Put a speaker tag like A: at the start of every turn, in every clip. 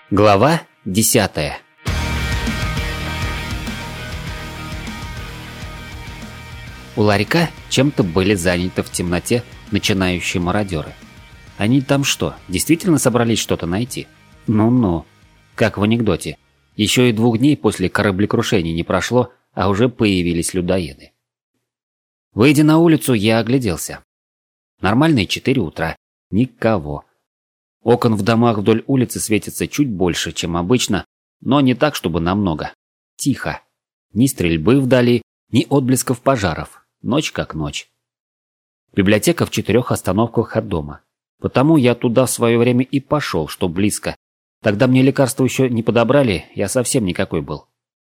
A: Глава 10. У ларька чем-то были заняты в темноте начинающие мародеры. Они там что, действительно собрались что-то найти? Ну-ну, как в анекдоте. Еще и 2 дней после кораблекрушения не прошло, а уже появились людоеды. Выйдя на улицу, я огляделся. Нормальные 4 утра. Никого. Окон в домах вдоль улицы светится чуть больше, чем обычно, но не так, чтобы намного. Тихо. Ни стрельбы вдали, ни отблесков пожаров. Ночь как ночь. Библиотека в 4 остановках от дома. Потому я туда в свое время и пошел, что близко. Тогда мне лекарства еще не подобрали, я совсем никакой был.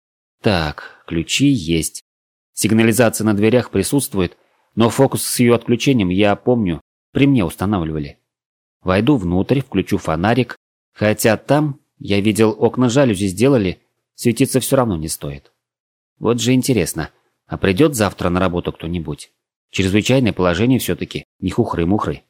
A: Так, ключи есть. Сигнализация на дверях присутствует, но фокус с ее отключением, я помню, при мне устанавливали. Войду внутрь, включу фонарик, хотя там, я видел, окна жалюзи сделали, светиться все равно не стоит. Вот же интересно, а придет завтра на работу кто-нибудь? Чрезвычайное положение все-таки, не хухры-мухры.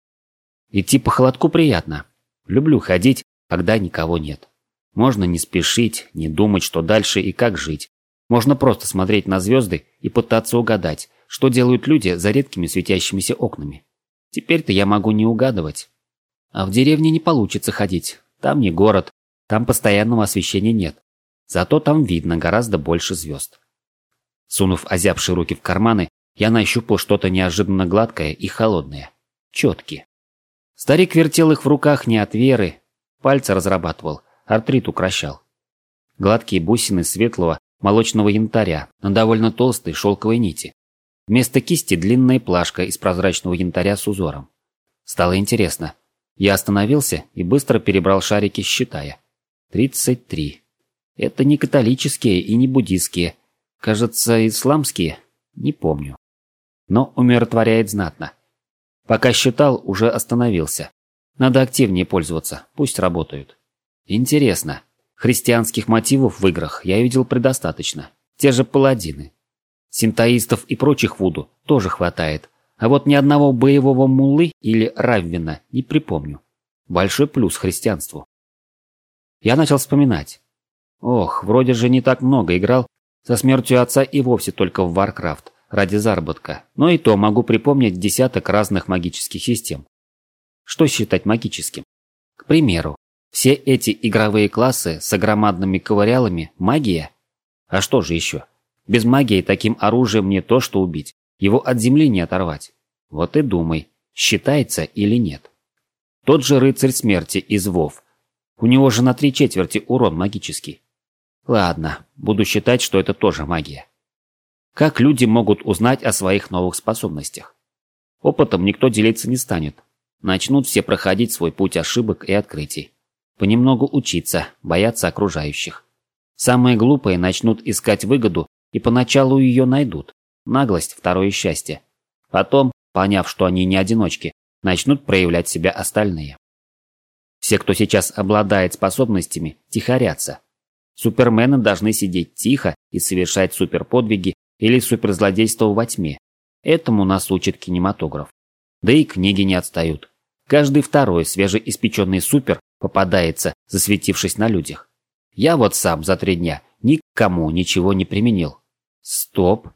A: Идти по холодку приятно. Люблю ходить, когда никого нет. Можно не спешить, не думать, что дальше и как жить. Можно просто смотреть на звезды и пытаться угадать, что делают люди за редкими светящимися окнами. Теперь-то я могу не угадывать. А в деревне не получится ходить. Там не город, там постоянного освещения нет. Зато там видно гораздо больше звезд. Сунув озябшие руки в карманы, я нащупал что-то неожиданно гладкое и холодное. Четки. Старик вертел их в руках не от веры. Пальцы разрабатывал, артрит укращал. Гладкие бусины светлого молочного янтаря на довольно толстой шелковой нити. Вместо кисти длинная плашка из прозрачного янтаря с узором. Стало интересно. Я остановился и быстро перебрал шарики, считая. 33. Это не католические и не буддистские. Кажется, исламские. Не помню. Но умиротворяет знатно. Пока считал, уже остановился. Надо активнее пользоваться, пусть работают. Интересно. Христианских мотивов в играх я видел предостаточно. Те же паладины. Синтоистов и прочих вуду тоже хватает. А вот ни одного боевого муллы или раввина не припомню. Большой плюс христианству. Я начал вспоминать. Ох, вроде же не так много играл. Со смертью отца и вовсе только в Warcraft, ради заработка. Но и то могу припомнить десяток разных магических систем. Что считать магическим? К примеру, все эти игровые классы с огромадными ковырялами – магия? А что же еще? Без магии таким оружием не то что убить. Его от земли не оторвать. Вот и думай, считается или нет. Тот же рыцарь смерти из ВОВ. У него же на 3/4 урон магический. Ладно, буду считать, что это тоже магия. Как люди могут узнать о своих новых способностях? Опытом никто делиться не станет. Начнут все проходить свой путь ошибок и открытий. Понемногу учиться, бояться окружающих. Самые глупые начнут искать выгоду и поначалу ее найдут. Наглость – второе счастье. Потом, поняв, что они не одиночки, начнут проявлять себя остальные. Все, кто сейчас обладает способностями, тихорятся. Супермены должны сидеть тихо и совершать суперподвиги или суперзлодейство во тьме. Этому нас учит кинематограф. Да и книги не отстают. Каждый второй свежеиспеченный супер попадается, засветившись на людях. Я вот сам за 3 дня никому ничего не применил. Стоп.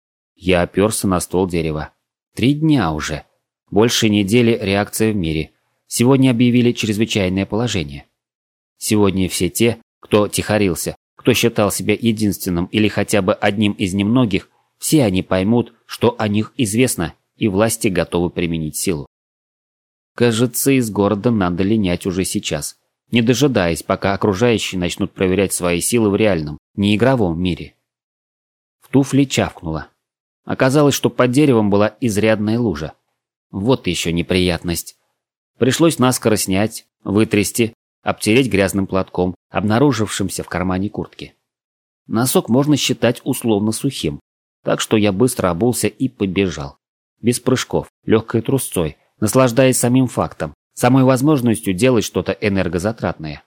A: Я оперся на ствол дерева. 3 дня уже. Больше недели реакция в мире. Сегодня объявили чрезвычайное положение. Сегодня все те, кто тихорился, кто считал себя единственным или хотя бы одним из немногих, все они поймут, что о них известно, и власти готовы применить силу. Кажется, из города надо линять уже сейчас, не дожидаясь, пока окружающие начнут проверять свои силы в реальном, не игровом мире. В туфли чавкнуло. Оказалось, что под деревом была изрядная лужа. Вот еще неприятность. Пришлось наскоро снять, вытрясти, обтереть грязным платком, обнаружившимся в кармане куртки. Носок можно считать условно сухим, так что я быстро обулся и побежал. Без прыжков, легкой трусцой, наслаждаясь самим фактом, самой возможностью делать что-то энергозатратное.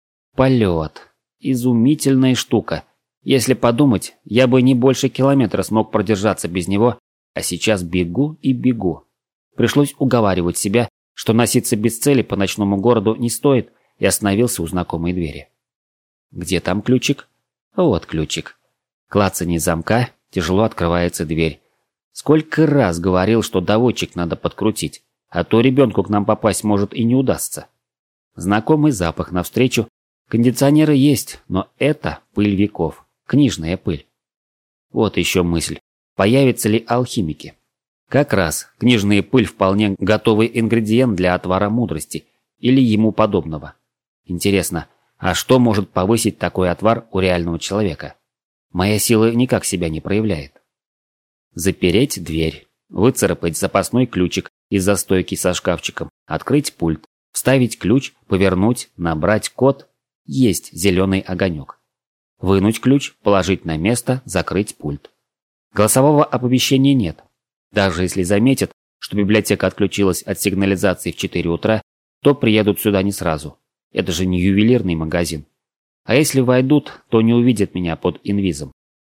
A: Полет. Изумительная штука. Если подумать, я бы не больше километра смог продержаться без него, а сейчас бегу и бегу. Пришлось уговаривать себя, что носиться без цели по ночному городу не стоит, и остановился у знакомой двери. Где там ключик? Вот ключик. Клацанье замка, тяжело открывается дверь. Сколько раз говорил, что доводчик надо подкрутить, а то ребенку к нам попасть может и не удастся. Знакомый запах навстречу. Кондиционеры есть, но это пыль веков, книжная пыль. Вот еще мысль. Появятся ли алхимики? Как раз, книжная пыль вполне готовый ингредиент для отвара мудрости или ему подобного. Интересно, а что может повысить такой отвар у реального человека? Моя сила никак себя не проявляет. Запереть дверь, выцарапать запасной ключик из застойки со шкафчиком, открыть пульт, вставить ключ, повернуть, набрать код. Есть зеленый огонек. Вынуть ключ, положить на место, закрыть пульт. Голосового оповещения нет. Даже если заметят, что библиотека отключилась от сигнализации в 4 утра, то приедут сюда не сразу. Это же не ювелирный магазин. А если войдут, то не увидят меня под инвизом.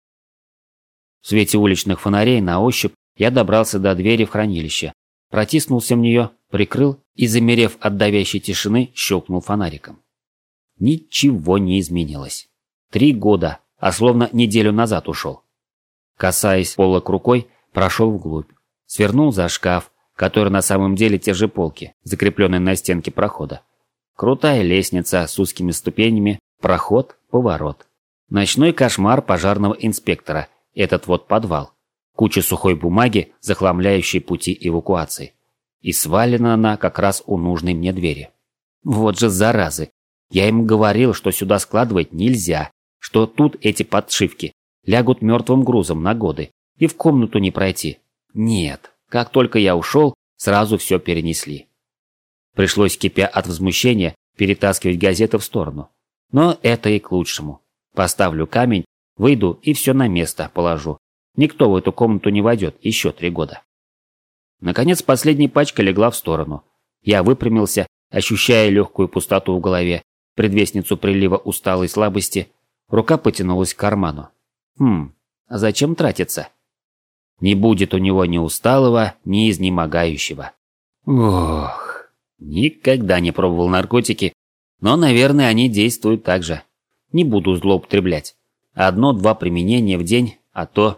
A: В свете уличных фонарей на ощупь я добрался до двери в хранилище, протиснулся в нее, прикрыл и, замерев от давящей тишины, щелкнул фонариком. Ничего не изменилось. 3 года, а словно неделю назад ушел. Касаясь полок рукой, прошел вглубь, свернул за шкаф, который на самом деле те же полки, закрепленные на стенке прохода. Крутая лестница с узкими ступенями, проход, поворот. Ночной кошмар пожарного инспектора, этот вот подвал. Куча сухой бумаги, захламляющей пути эвакуации. И свалена она как раз у нужной мне двери. Вот же заразы. Я им говорил, что сюда складывать нельзя, что тут эти подшивки лягут мертвым грузом на годы, и в комнату не пройти. Нет, как только я ушел, сразу все перенесли. Пришлось, кипя от возмущения, перетаскивать газеты в сторону. Но это и к лучшему. Поставлю камень, выйду и все на место положу. Никто в эту комнату не войдет еще 3 года. Наконец, последняя пачка легла в сторону. Я выпрямился, ощущая легкую пустоту в голове, предвестницу прилива усталой слабости. Рука потянулась к карману. А зачем тратиться? Не будет у него ни усталого, ни изнемогающего. Ох, никогда не пробовал наркотики, но, наверное, они действуют так же. Не буду злоупотреблять. 1-2 применения в день, а то...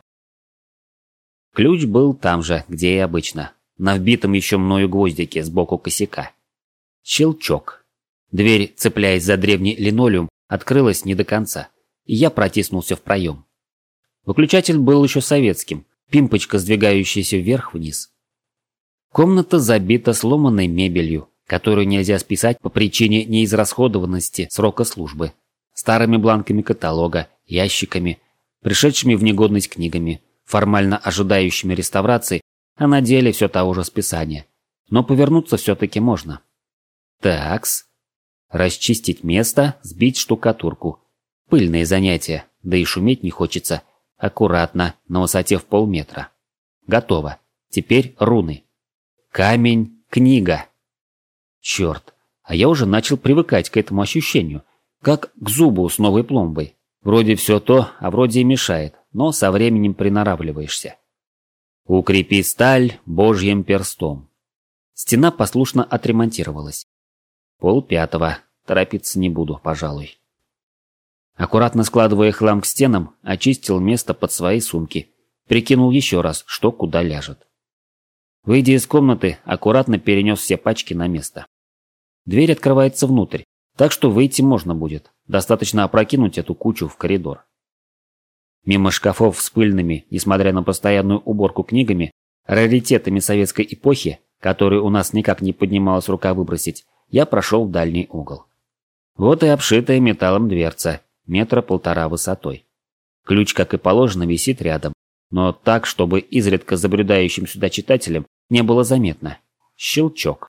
A: Ключ был там же, где и обычно, на вбитом еще мною гвоздике сбоку косяка. Щелчок. Дверь, цепляясь за древний линолеум, открылась не до конца, и я протиснулся в проем. Выключатель был еще советским, пимпочка, сдвигающаяся вверх-вниз. Комната забита сломанной мебелью, которую нельзя списать по причине неизрасходованности срока службы, старыми бланками каталога, ящиками, пришедшими в негодность книгами, формально ожидающими реставрации, а на деле все того же списания. Но повернуться все-таки можно. Такс. Расчистить место, сбить штукатурку. Пыльные занятия, да и шуметь не хочется. Аккуратно, на высоте в полметра. Готово. Теперь руны. Камень, книга. Черт, а я уже начал привыкать к этому ощущению, как к зубу с новой пломбой. Вроде все то, а вроде и мешает, но со временем приноравливаешься. Укрепи сталь божьим перстом. Стена послушно отремонтировалась. 4:30, торопиться не буду, пожалуй. Аккуратно складывая хлам к стенам, очистил место под свои сумки. Прикинул еще раз, что куда ляжет. Выйдя из комнаты, аккуратно перенес все пачки на место. Дверь открывается внутрь, так что выйти можно будет. Достаточно опрокинуть эту кучу в коридор. Мимо шкафов с пыльными, несмотря на постоянную уборку книгами, раритетами советской эпохи, которые у нас никак не поднималась рука выбросить, я прошел в дальний угол. Вот и обшитая металлом дверца, 1,5 метра высотой. Ключ, как и положено, висит рядом, но так, чтобы изредка забредающим сюда читателям не было заметно. Щелчок.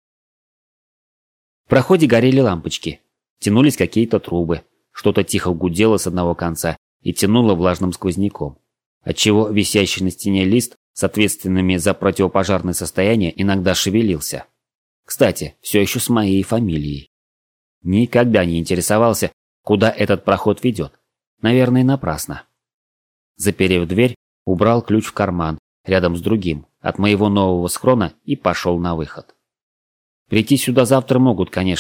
A: В проходе горели лампочки, тянулись какие-то трубы, что-то тихо гудело с одного конца и тянуло влажным сквозняком, отчего висящий на стене лист с ответственными за противопожарное состояние иногда шевелился. Кстати, все еще с моей фамилией. Никогда не интересовался, куда этот проход ведет. Наверное, напрасно. Заперев дверь, убрал ключ в карман, рядом с другим, от моего нового схрона и пошел на выход. Прийти сюда завтра могут, конечно,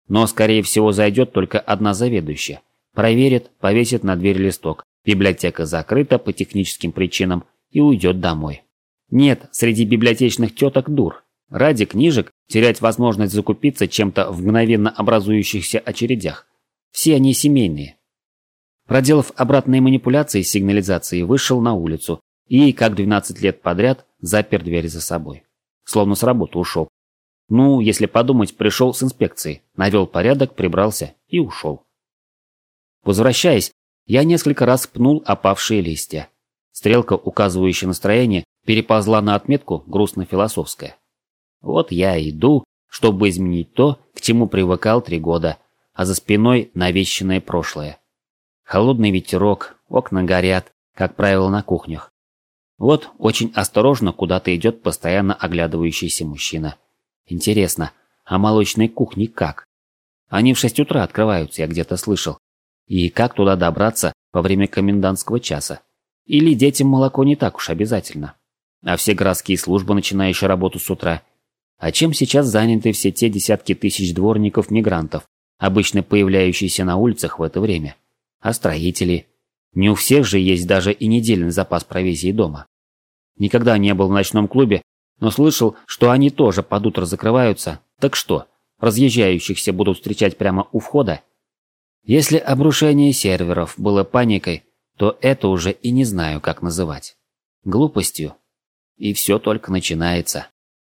A: Но, скорее всего, зайдет только одна заведующая. Проверит, повесит на дверь листок. Библиотека закрыта по техническим причинам и уйдет домой. Нет, среди библиотечных теток дур. Ради книжек терять возможность закупиться чем-то в мгновенно образующихся очередях. Все они семейные. Проделав обратные манипуляции с сигнализацией, вышел на улицу и, как 12 лет подряд, запер дверь за собой. Словно с работы ушел. Ну, если подумать, пришел с инспекцией, навел порядок, прибрался и ушел. Возвращаясь, я несколько раз пнул опавшие листья. Стрелка, указывающая настроение, переползла на отметку грустно-философская. Вот я иду, чтобы изменить то, к чему привыкал 3 года, а за спиной навещенное прошлое. Холодный ветерок, окна горят, как правило, на кухнях. Вот очень осторожно куда-то идет постоянно оглядывающийся мужчина. Интересно, а молочной кухни как? Они в 6 утра открываются, я где-то слышал. И как туда добраться во время комендантского часа? Или детям молоко не так уж обязательно? А все городские службы, начинающие работу с утра? А чем сейчас заняты все те десятки тысяч дворников-мигрантов, обычно появляющиеся на улицах в это время? А строители? Не у всех же есть даже и недельный запас провизии дома. Никогда не был в ночном клубе, но слышал, что они тоже под утро закрываются. Так что, разъезжающихся будут встречать прямо у входа? Если обрушение серверов было паникой, то это уже и не знаю, как называть. Глупостью. И все только начинается.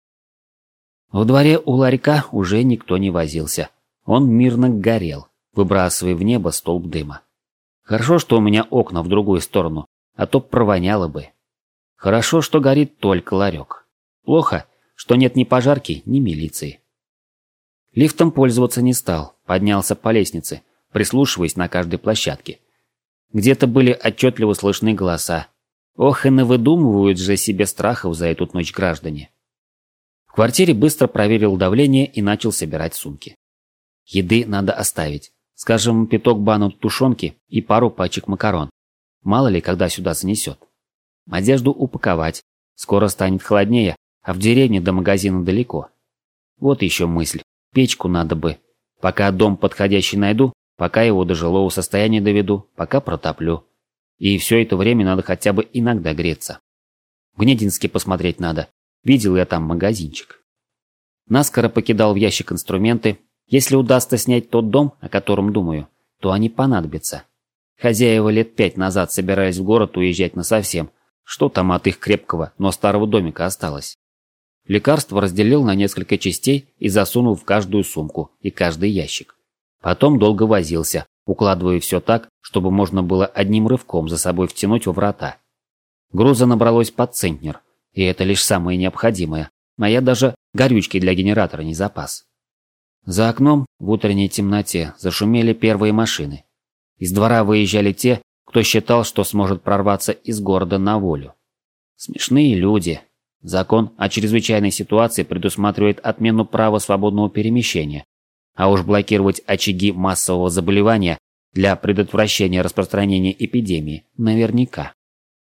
A: Во дворе у ларька уже никто не возился. Он мирно горел, выбрасывая в небо столб дыма. Хорошо, что у меня окна в другую сторону, а то провоняло бы. Хорошо, что горит только ларек. Плохо, что нет ни пожарки, ни милиции. Лифтом пользоваться не стал, поднялся по лестнице, прислушиваясь на каждой площадке. Где-то были отчетливо слышны голоса. Ох, и навыдумывают же себе страхов за эту ночь граждане. В квартире быстро проверил давление и начал собирать сумки. Еды надо оставить. Скажем, пяток банок тушенки и пару пачек макарон. Мало ли, когда сюда занесет. Одежду упаковать. Скоро станет холоднее, а в деревне до магазина далеко. Вот еще мысль. Печку надо бы. Пока дом подходящий найду, пока его до жилого состояния доведу, пока протоплю. И все это время надо хотя бы иногда греться. В Гнединске посмотреть надо. Видел я там магазинчик. Наскоро покидал в ящик инструменты. Если удастся снять тот дом, о котором думаю, то они понадобятся. Хозяева лет 5 назад собирались в город уезжать насовсем. Что там от их крепкого, но старого домика осталось? Лекарство разделил на несколько частей и засунул в каждую сумку и каждый ящик. Потом долго возился, укладывая все так, чтобы можно было одним рывком за собой втянуть во врата. Груза набралось под центнер, и это лишь самое необходимое, а я даже горючки для генератора не запас. За окном в утренней темноте зашумели первые машины. Из двора выезжали те, кто считал, что сможет прорваться из города на волю. Смешные люди. Закон о чрезвычайной ситуации предусматривает отмену права свободного перемещения, а уж блокировать очаги массового заболевания для предотвращения распространения эпидемии наверняка.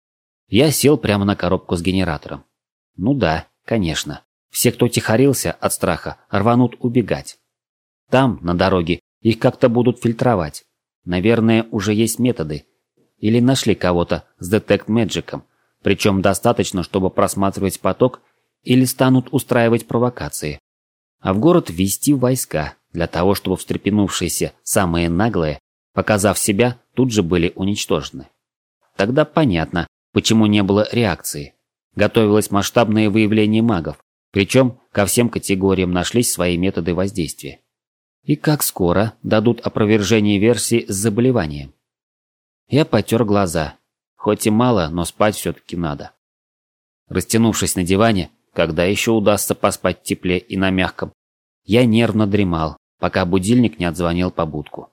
A: Я сел прямо на коробку с генератором. Ну да, конечно. Все, кто тихорился от страха, рванут убегать. Там, на дороге, их как-то будут фильтровать. Наверное, уже есть методы. Или нашли кого-то с детект-мэджиком. Причем достаточно, чтобы просматривать поток, или станут устраивать провокации. А в город ввести войска, для того, чтобы встрепенувшиеся самые наглые, показав себя, тут же были уничтожены. Тогда понятно, почему не было реакции. Готовилось масштабное выявление магов, причем ко всем категориям нашлись свои методы воздействия. И как скоро дадут опровержение версии с заболеванием? Я потер глаза. Хоть и мало, но спать все-таки надо. Растянувшись на диване, когда еще удастся поспать в тепле и на мягком, я нервно дремал, пока будильник не отзвонил по будку.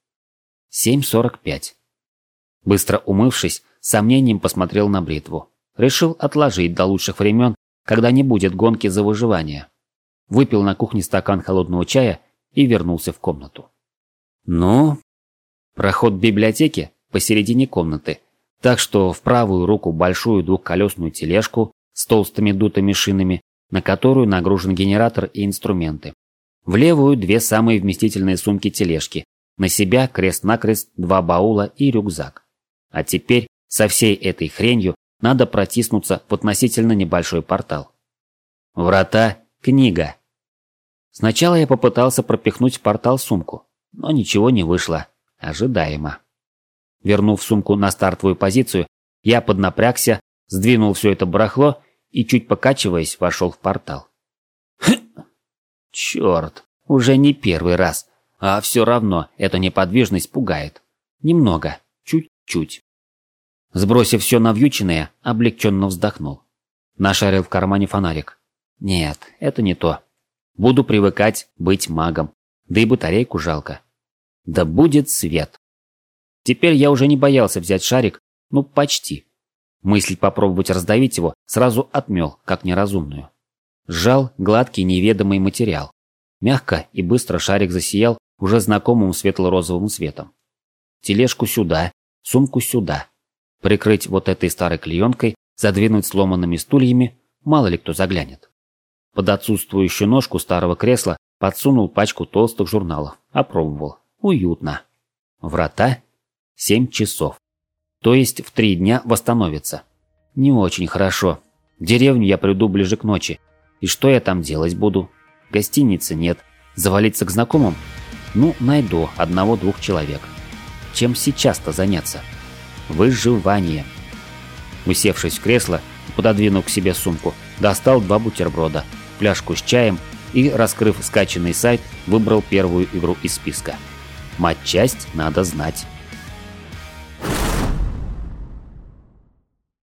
A: 7:45. Быстро умывшись, с сомнением посмотрел на бритву. Решил отложить до лучших времен, когда не будет гонки за выживание. Выпил на кухне стакан холодного чая и вернулся в комнату. Ну, проход в библиотеке посередине комнаты, так что в правую руку большую двухколесную тележку с толстыми дутыми шинами, на которую нагружен генератор и инструменты. В левую 2 самые вместительные сумки-тележки. На себя крест-накрест 2 баула и рюкзак. А теперь со всей этой хренью надо протиснуться в относительно небольшой портал. Врата, книга. Сначала я попытался пропихнуть в портал сумку, но ничего не вышло. Ожидаемо. Вернув сумку на стартовую позицию, я поднапрягся, сдвинул все это барахло и, чуть покачиваясь, вошел в портал. Черт, уже не первый раз, а все равно эта неподвижность пугает. Немного, чуть-чуть. Сбросив все навьюченное, облегченно вздохнул. Нашарил в кармане фонарик. Нет, это не то. Буду привыкать быть магом, да и батарейку жалко. Да будет свет. Теперь я уже не боялся взять шарик, ну почти. Мысль попробовать раздавить его сразу отмел, как неразумную. Сжал гладкий неведомый материал. Мягко и быстро шарик засиял уже знакомым светло-розовым светом. Тележку сюда, сумку сюда. Прикрыть вот этой старой клеенкой, задвинуть сломанными стульями, мало ли кто заглянет. Под отсутствующую ножку старого кресла подсунул пачку толстых журналов. Опробовал. Уютно. Врата 7 часов. То есть в 3 дня восстановится. Не очень хорошо. В деревню я приду ближе к ночи. И что я там делать буду? Гостиницы нет. Завалиться к знакомым? Ну, найду 1-2 человек. Чем сейчас-то заняться? Выживание. Усевшись в кресло и пододвинув к себе сумку, достал 2 бутерброда, фляжку с чаем и, раскрыв скачанный сайт, выбрал первую игру из списка. Матчасть надо знать.